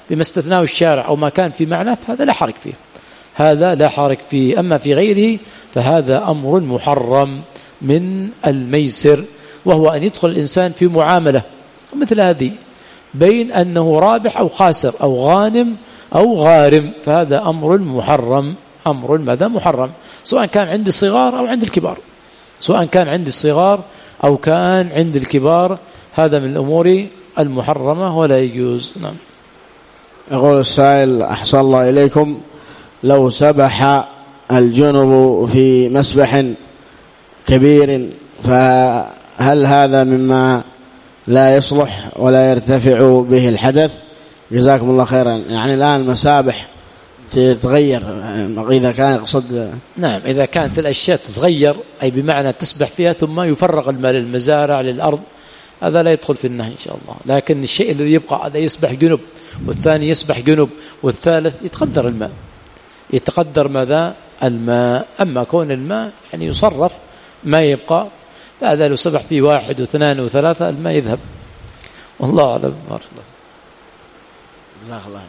بما استثناه الشارع أو ما كان في معنى فهذا لا حرج فيه، هذا لا حرج فيه. أما في غيره فهذا أمر محرم من الميسر، وهو أن يدخل الإنسان في معاملة مثل هذه بين أنه رابح أو خاسر أو غانم أو غارم، فهذا أمر محرم، أمر ماذا محرم، سواء كان عند الصغار أو عند الكبار، سواء كان عند الصغار أو كان عند الكبار، هذا من الأمور المحرمة ولا يجوز. نعم. يقول السائل أحسن الله إليكم: لو سبح الجنب في مسبح كبير فهل هذا مما لا يصلح ولا يرتفع به الحدث؟ جزاكم الله خيرا. يعني الآن المسابح تتغير إذا كان يقصد. نعم، إذا كانت الأشياء تتغير أي بمعنى تسبح فيها ثم يفرغ الماء للمزارع للأرض، هذا لا يدخل في النهي إن شاء الله. لكن الشيء الذي يبقى هذا يسبح جنب والثاني يسبح جنب والثالث يتقدر الماء، يتقدر ماذا الماء. أما كون الماء يعني يصرف ما يبقى، فهذا لو سبح فيه واحد واثنان وثلاثة الماء يذهب، والله أعلم. بارك الله. جزاك الله.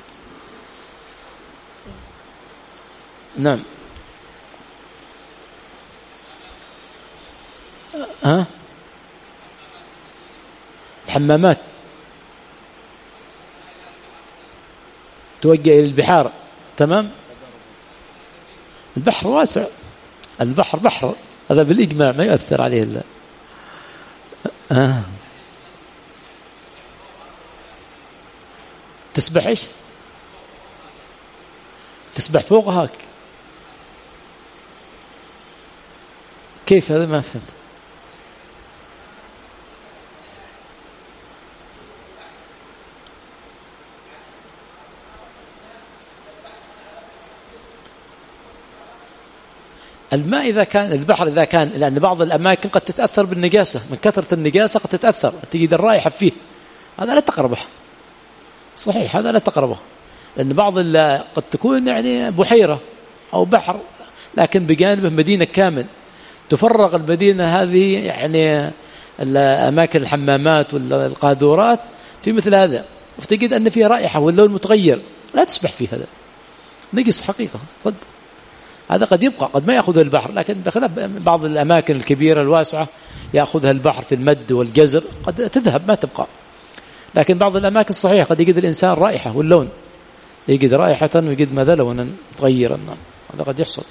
نعم. ها الحمامات توجه إلى البحار، تمام. البحر واسع، البحر بحر، هذا بالإجماع ما يؤثر عليه الله. آه. تسبح إيش؟ تسبح فوقها كيف؟ هذا ما فهمت. الماء إذا كان البحر إذا كان، لأن بعض الأماكن قد تتأثر بالنجاسة، من كثرة النجاسة قد تتأثر، تجد الرائحة فيه، هذا لا تقربه. صحيح، هذا لا تقربه، لأن بعض قد تكون يعني بحيرة أو بحر لكن بجانبه مدينة كامل، تفرغ المدينة هذه يعني الأماكن الحمامات والقاذورات في مثل هذا، وتجد أن فيه رائحة واللون متغير، لا تسبح فيه، هذا نجس حقيقة. صدق هذا قد يبقى، قد ما يأخذها البحر، لكن بخلاف بعض الأماكن الكبيرة الواسعة يأخذها البحر في المد والجزر قد تذهب ما تبقى. لكن بعض الأماكن صحيح قد يجد الإنسان رائحة واللون، يجد رائحة ويجد ماذا لونا متغيرا، هذا قد يحصل.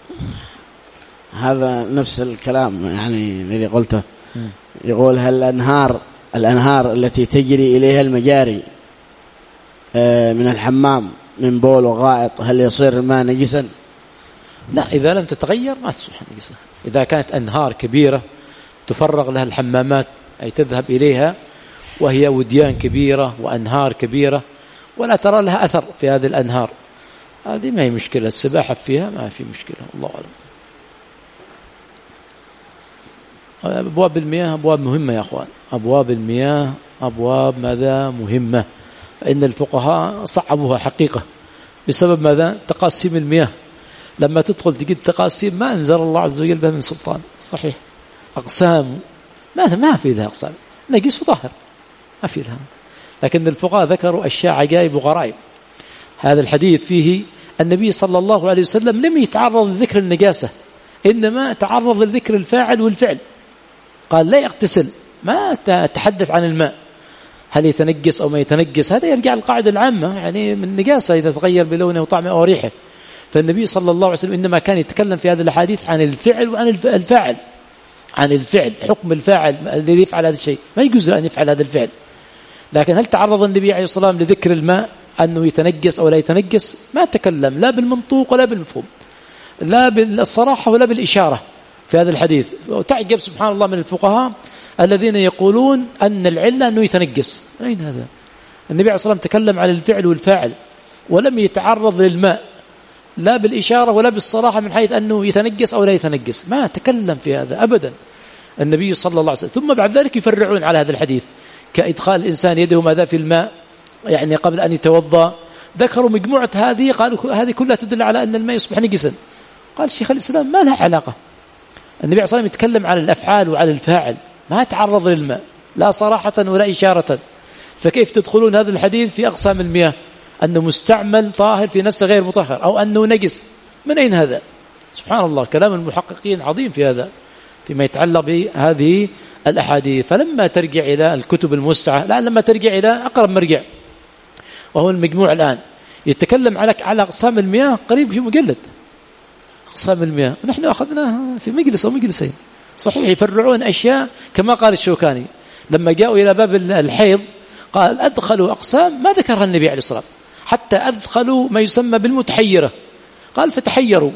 هذا نفس الكلام يعني الذي قلته. يقول: هل الأنهار الأنهار التي تجري إليها المجاري من الحمام من بول وغائط هل يصير الماء نجسا؟ لا، إذا لم تتغير ما تصبح نجسة. إذا كانت أنهار كبيرة تفرغ لها الحمامات أي تذهب إليها، وهي وديان كبيرة وأنهار كبيرة ولا ترى لها أثر في هذه الأنهار، هذه ما هي مشكلة، السباحة فيها ما في مشكلة، الله أعلم. أبواب المياه أبواب مهمة يا أخوان، أبواب المياه أبواب ماذا مهمة، فإن الفقهاء صعبوها حقيقة بسبب ماذا؟ تقاسيم المياه. لما تدخل تجد تقاسيم ما أنزل الله عز وجل بها من سلطان، صحيح، أقسام ما ما في لها أقسام، نجس وطاهر ما في لها. لكن الفقهاء ذكروا أشياء عجائب وغرائب. هذا الحديث فيه النبي صلى الله عليه وسلم لم يتعرض لذكر النجاسة، إنما تعرض لذكر الفاعل والفعل. قال لا يغتسل، ما تحدث عن الماء هل يتنجس أو ما يتنجس، هذا يرجع القاعدة العامة يعني من نجاسة إذا تغير بلونه وطعمه أو ريحه. فالنبي صلى الله عليه وسلم إنما كان يتكلم في هذه الحديث عن الفعل وعن الفاعل، عن الفعل، حكم الفاعل الذي يفعل هذا الشيء، ما يجوز أن يفعل هذا الفعل. لكن هل تعرض النبي عليه الصلاة والسلام لذكر الماء أنه يتنجس أو لا يتنجس؟ ما تكلم لا بالمنطوق ولا بالمفهوم، لا بالصراحة ولا بالإشارة في هذا الحديث. وتعجب سبحان الله من الفقهاء الذين يقولون أن العلة أنه يتنجس. أين هذا؟ النبي عليه الصلاة والسلام تكلم عن الفعل والفاعل ولم يتعرض للماء لا بالإشارة ولا بالصراحة من حيث أنه يتنجس أو لا يتنجس، ما تكلم في هذا أبدا النبي صلى الله عليه وسلم. ثم بعد ذلك يفرعون على هذا الحديث كإدخال الإنسان يده ماذا في الماء يعني قبل أن يتوضأ، ذكروا مجموعة هذه، قالوا هذه كلها تدل على أن الماء يصبح نجسا. قال شيخ الإسلام ما لها علاقة، النبي عليه الصلاة والسلام يتكلم عن الأفعال وعن الفاعل، ما تعرض للماء لا صراحة ولا إشارة، فكيف تدخلون هذا الحديث في أقسام المياه؟ أنه مستعمل طاهر في نفسه غير مطهر، أو أنه نجس. من أين هذا؟ سبحان الله، كلام المحققين عظيم في هذا فيما يتعلق بهذه الأحاديث. فلما ترجع إلى الكتب الموسعة، لا لما ترجع إلى أقرب مرجع وهو المجموع الآن، يتكلم على على أقسام المياه قريب في مجلد أقسام المياه، ونحن أخذناها في مجلس أو مجلسين. صحيح يفرعون أشياء كما قال الشوكاني لما جاءوا إلى باب الحيض قال أدخلوا أقسام ما ذكرها النبي عليه الصلاة والسلام، حتى أدخلوا ما يسمى بالمتحيرة، قال فتحيروا،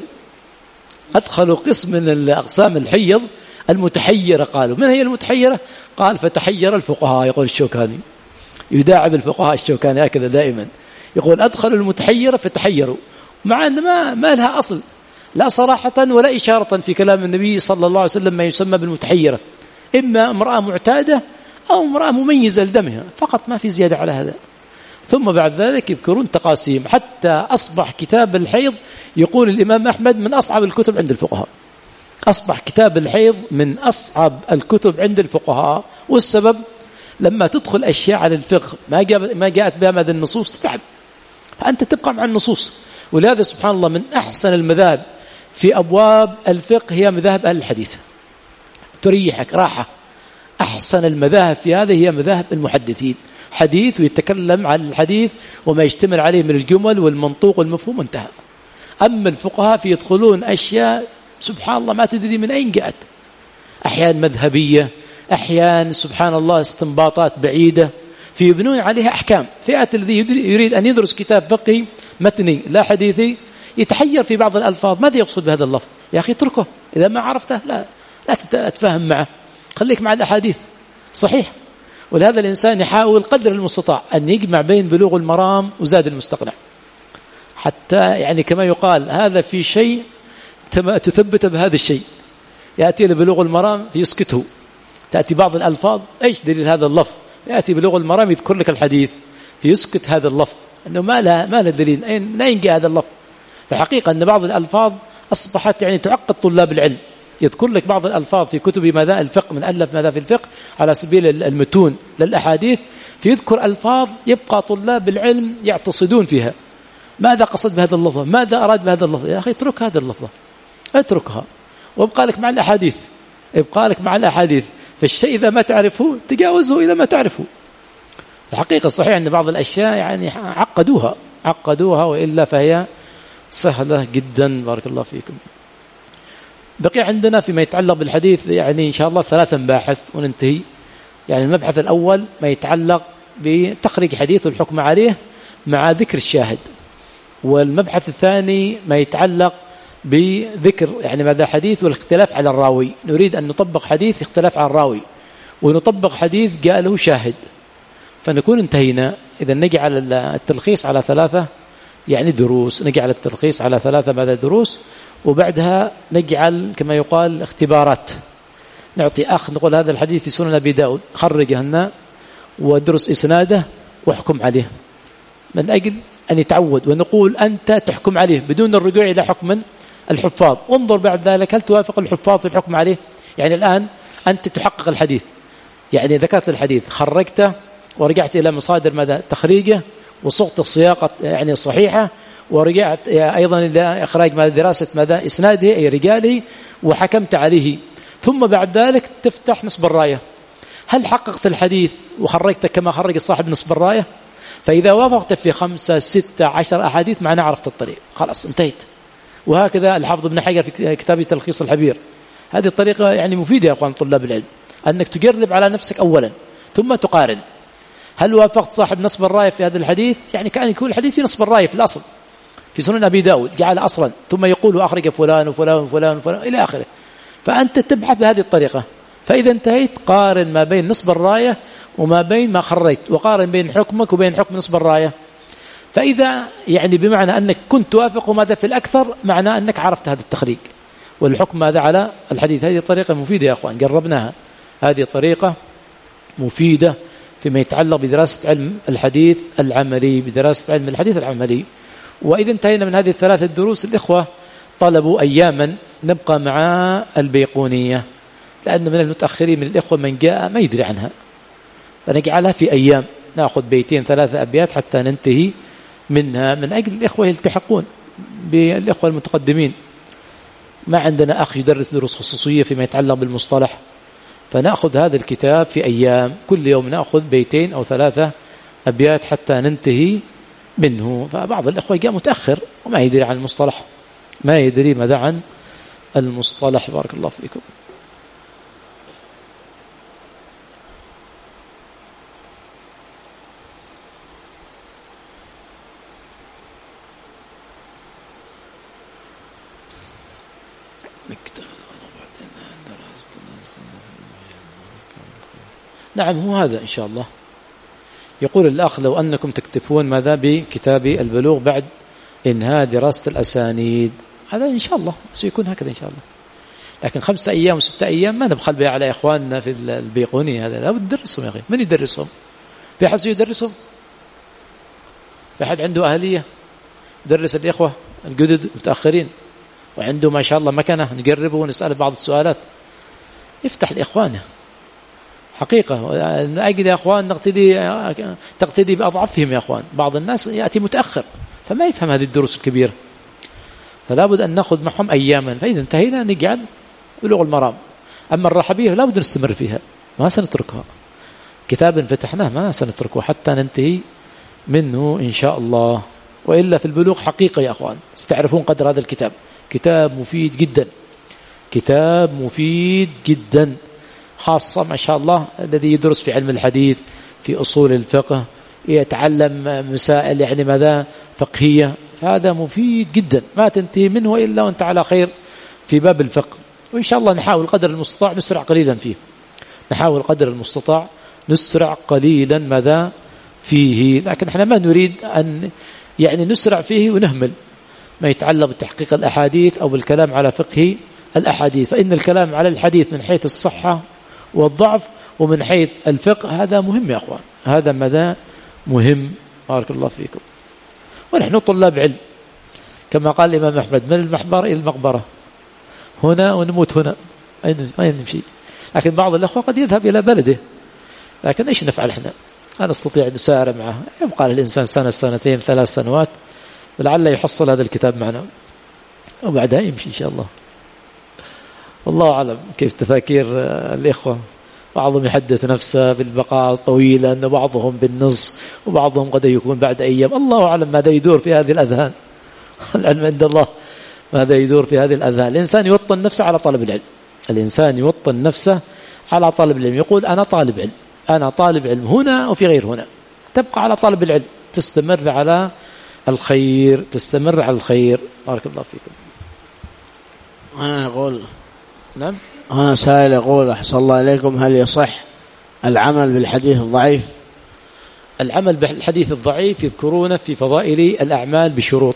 أدخلوا قسم من الأقسام الحيض المتحيرة. قالوا من هي المتحيرة؟ قال فتحير الفقهاء. يقول الشوكاني يداعب الفقهاء الشوكاني هكذا دائما، يقول أدخلوا المتحيرة فتحيروا، مع أن ما, ما لها أصل لا صراحة ولا إشارة في كلام النبي صلى الله عليه وسلم ما يسمى بالمتحيرة، إما امرأة معتادة أو امرأة مميزة لدمها فقط، ما في زيادة على هذا. ثم بعد ذلك يذكرون تقاسيم، حتى أصبح كتاب الحيض يقول الإمام أحمد من أصعب الكتب عند الفقهاء، أصبح كتاب الحيض من أصعب الكتب عند الفقهاء. والسبب لما تدخل أشياء على الفقه ما جاء ما جاءت بها هذه النصوص تتعب، فأنت تبقى مع النصوص. ولهذا سبحان الله من أحسن المذاهب في أبواب الفقه هي مذاهب أهل الحديث، تريحك راحة. أحسن المذاهب في هذه هي مذاهب المحدثين، حديث ويتكلم عن الحديث وما يشتمل عليه من الجمل والمنطوق والمفهوم انتهى. أما الفقهاء في يدخلون أشياء سبحان الله ما تدري من أين جاءت، أحيان مذهبية، أحيان سبحان الله استنباطات بعيدة، في يبنون عليها أحكام. فئة الذي يريد أن يدرس كتاب فقهي متني لا حديثي يتحير في بعض الألفاظ، ماذا يقصد بهذا اللفظ؟ يا أخي اتركه، إذا ما عرفته لا لا تتفاهم معه، خليك مع الأحاديث. صحيح. ولهذا الإنسان يحاول قدر المستطاع أن يجمع بين بلوغ المرام وزاد المستقنع، حتى يعني كما يقال هذا في شيء تثبت بهذا الشيء. يأتي لبلوغ المرام فيسكته، تأتي بعض الألفاظ إيش دليل هذا اللفظ، يأتي بلوغ المرام يذكر لك الحديث فيسكت هذا اللفظ أنه ما له ما له دليل، أين من أين جاء هذا اللفظ. فحقيقة أن بعض الألفاظ أصبحت يعني تعقد طلاب العلم، يذكر لك بعض الألفاظ في كتب ماذا الفقه من ألف ماذا في الفقه على سبيل المتون للأحاديث، فيذكر ألفاظ يبقى طلاب العلم يعتصدون فيها، ماذا قصد بهذا اللفظ، ماذا أراد بهذا اللفظ. يا أخي اترك هذا اللفظ، اتركها وابقى لك مع الأحاديث، ابقى لك مع الأحاديث. فالشيء إذا ما تعرفه تجاوزه إذا ما تعرفه. الحقيقة صحيح أن بعض الأشياء يعني عقدوها عقدوها وإلا فهي سهلة جدا. بارك الله فيكم. بقي عندنا فيما يتعلق بالحديث يعني إن شاء الله ثلاثة مباحث وننتهي. يعني المبحث الأول ما يتعلق بتخريج حديث والحكم عليه مع ذكر الشاهد، والمبحث الثاني ما يتعلق بذكر يعني ماذا حديث والاختلاف على الراوي، نريد أن نطبق حديث اختلاف على الراوي ونطبق حديث جاء له شاهد، فنكون انتهينا. إذا نجعل التلخيص على ثلاثة يعني دروس، نجعل التلخيص على ثلاثة ماذا دروس، وبعدها نجعل كما يقال اختبارات، نعطي أخ نقول هذا الحديث في سنن أبي داود خرجه لنا ودرس إسناده واحكم عليه، من أجل أن يتعود، ونقول أنت تحكم عليه بدون الرجوع إلى حكم الحفاظ، وانظر بعد ذلك هل توافق الحفاظ في الحكم عليه. يعني الآن أنت تحقق الحديث، يعني ذكرت الحديث خرجته ورجعت إلى مصادر ماذا تخريجه وصغت السياقة يعني صحيحة، ورجعت أيضا إلى إخراج ماذا دراسة ماذا إسناده أي رجاله وحكمت عليه، ثم بعد ذلك تفتح نصب الراية، هل حققت الحديث وخرجت كما خرج الصاحب نصب الراية؟ فإذا وافقت في خمسة ستة عشر أحاديث معناه عرفت الطريق، خلاص انتهيت. وهكذا الحافظ ابن حجر في كتابه تلخيص الحبير، هذه الطريقة يعني مفيدة يا أخوان طلاب العلم، أنك تجرب على نفسك أولا ثم تقارن، هل وافقت صاحب نصب الراية في هذا الحديث؟ يعني كان يكون الحديث في نصب الراية في الأصل في سنن أبي داود جعل أصلا ثم يقول أخرج فلان وفلان وفلان وفلان إلى آخره، فأنت تبحث بهذه الطريقة. فإذا انتهيت قارن ما بين نصب الراية وما بين ما خرجت، وقارن بين حكمك وبين حكم نصب الراية، فإذا يعني بمعنى أنك كنت توافق ماذا في الأكثر معنى أنك عرفت هذا التخريج والحكم ماذا على الحديث. هذه طريقة مفيدة يا أخوان، جربناها، هذه طريقة مفيدة فيما يتعلق بدراسة علم الحديث العملي، بدراسة علم الحديث العملي. وإذا انتهينا من هذه الثلاثة الدروس، الإخوة طلبوا أياما نبقى مع البيقونية، لأن من المتأخرين من الإخوة من جاء ما يدري عنها، فنجعلها في أيام، نأخذ بيتين ثلاثة أبيات حتى ننتهي منها من أجل الإخوة يلتحقون بالإخوة المتقدمين. ما عندنا أخ يدرس دروس خصوصية فيما يتعلق بالمصطلح، فنأخذ هذا الكتاب في أيام، كل يوم نأخذ بيتين أو ثلاثة أبيات حتى ننتهي منه. فبعض الإخوة جاء متأخر وما يدري عن المصطلح، ما يدري ماذا عن المصطلح. بارك الله فيكم. نعم هو هذا إن شاء الله. يقول الأخ لو أنكم تكتفون ماذا بكتاب البلوغ بعد إنهاء دراسة الأسانيد، هذا إن شاء الله سيكون هكذا إن شاء الله. لكن خمسة أيام وستة أيام ما نبخل بها على إخواننا في البيقوني، هذا لا بد ندرسهم يا أخي. من يدرسهم؟ في حد يدرسهم؟ في حد عنده أهلية يدرس الإخوة الجدد متأخرين وعنده ما شاء الله مكانه نقربه ونسأل بعض السؤالات؟ يفتح لإخوانه حقيقة. أجل يا أخوان نقتدي تقتدي بأضعفهم يا أخوان. بعض الناس يأتي متأخر فما يفهم هذه الدروس الكبيرة، فلا بد أن نأخذ معهم أياما، فإذا انتهينا نجعل بلوغ المرام. أما الرحبية لا بد نستمر فيها، ما سنتركها. كتاب فتحناه ما سنتركه حتى ننتهي منه إن شاء الله. وإلا في البلوغ حقيقة يا أخوان استعرفون قدر هذا الكتاب، كتاب مفيد جدا، كتاب مفيد جدا، خاصة ما شاء الله الذي يدرس في علم الحديث في أصول الفقه، يتعلم مسائل يعني ماذا فقهية، فهذا مفيد جدا ما تنتهي منه إلا وأنت على خير في باب الفقه. وإن شاء الله نحاول قدر المستطاع نسرع قليلا فيه، نحاول قدر المستطاع نسرع قليلا ماذا فيه. لكن احنا ما نريد أن يعني نسرع فيه ونهمل ما يتعلق بتحقيق الأحاديث أو بالكلام على فقه الأحاديث، فإن الكلام على الحديث من حيث الصحة والضعف ومن حيث الفقه هذا مهم يا أخوان، هذا ماذا مهم. بارك الله فيكم. ونحن طلاب علم كما قال الإمام أحمد من المحبرة إلى المقبرة، هنا ونموت هنا، أين نمشي. لكن بعض الأخوة قد يذهب إلى بلده، لكن إيش نفعل إحنا؟ أنا أستطيع أن أسارع معه، يبقى الإنسان سنة سنتين ثلاث سنوات ولعل يحصل هذا الكتاب معنا وبعدها يمشي إن شاء الله. والله أعلم كيف تفاكير الإخوة، بعضهم يحدث نفسه بالبقاء طويلا وبعضهم بالنصف وبعضهم قد يكون بعد أيام، الله أعلم ماذا يدور في هذه الأذهان. العلم عند الله ماذا يدور في هذه الأذهان. الإنسان يوطن نفسه على طلب العلم، الإنسان يوطن نفسه على طلب العلم، يقول أنا طالب علم، أنا طالب علم هنا وفي غير هنا، تبقى على طلب العلم، تستمر على الخير، تستمر على الخير. بارك الله فيكم. أنا أقول نعم، هنا سائل يقول أحسن الله إليكم، هل يصح العمل بالحديث الضعيف؟ العمل بالحديث الضعيف يذكرون في فضائل الأعمال بشروط،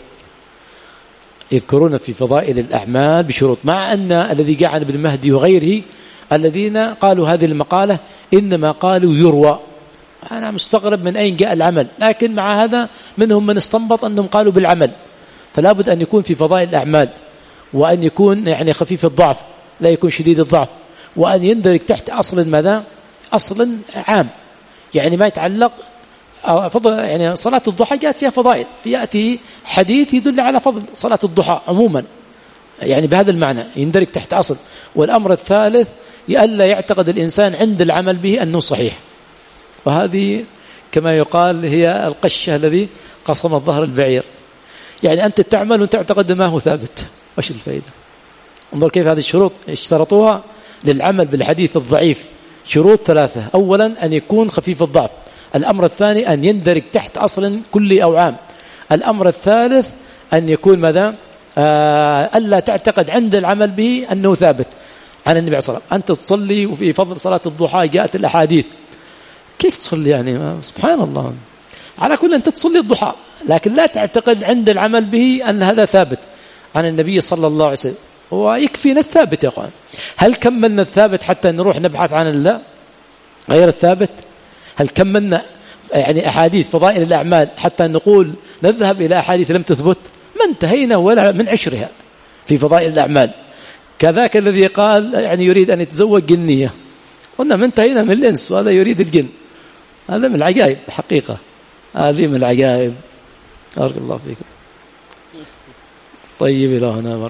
يذكرون في فضائل الأعمال بشروط، مع أن الذي جاء عن ابن مهدي وغيره الذين قالوا هذه المقالة إنما قالوا يروى. أنا مستغرب من أين جاء العمل، لكن مع هذا منهم من استنبط أنهم قالوا بالعمل. فلا بد أن يكون في فضائل الأعمال، وأن يكون يعني خفيف الضعف لا يكون شديد الضعف، وأن يندرج تحت أصل ماذا؟ أصل عام، يعني ما يتعلق فضل. يعني صلاة الضحى جاءت فيها فضائل، فيأتي حديث يدل على فضل صلاة الضحى عموما، يعني بهذا المعنى يندرج تحت أصل. والأمر الثالث يألا يعتقد الإنسان عند العمل به أنه صحيح، وهذه كما يقال هي القشة الذي قصم الظهر البعير، يعني أنت تعمل وتعتقد ما هو ثابت، وش الفائدة؟ انظر كيف هذه الشروط اشترطوها للعمل بالحديث الضعيف. شروط ثلاثة: أولا أن يكون خفيف الضعف، الأمر الثاني أن يندرج تحت أصل كلي أو عام، الأمر الثالث أن يكون ماذا؟ آه ألا تعتقد عند العمل به أنه ثابت عن النبي صلى الله عليه وسلم. أنت تصلي وفي فضل صلاة الضحى جاءت الأحاديث، كيف تصلي يعني؟ سبحان الله. على كل أنت تصلي الضحى، لكن لا تعتقد عند العمل به أن هذا ثابت عن النبي صلى الله عليه وسلم. ويكفينا الثابت يا أخوان. هل كملنا الثابت حتى نروح نبحث عن الله غير الثابت؟ هل كملنا يعني أحاديث فضائل الأعمال حتى نقول نذهب إلى أحاديث لم تثبت؟ ما انتهينا ولا من عشرها في فضائل الأعمال. كذاك الذي قال يعني يريد أن يتزوج جنية، قلنا ما انتهينا من الإنس وهذا يريد الجن. هذا من العجائب حقيقة، هذه من العجائب. بارك الله فيكم. طيب إلى هنا.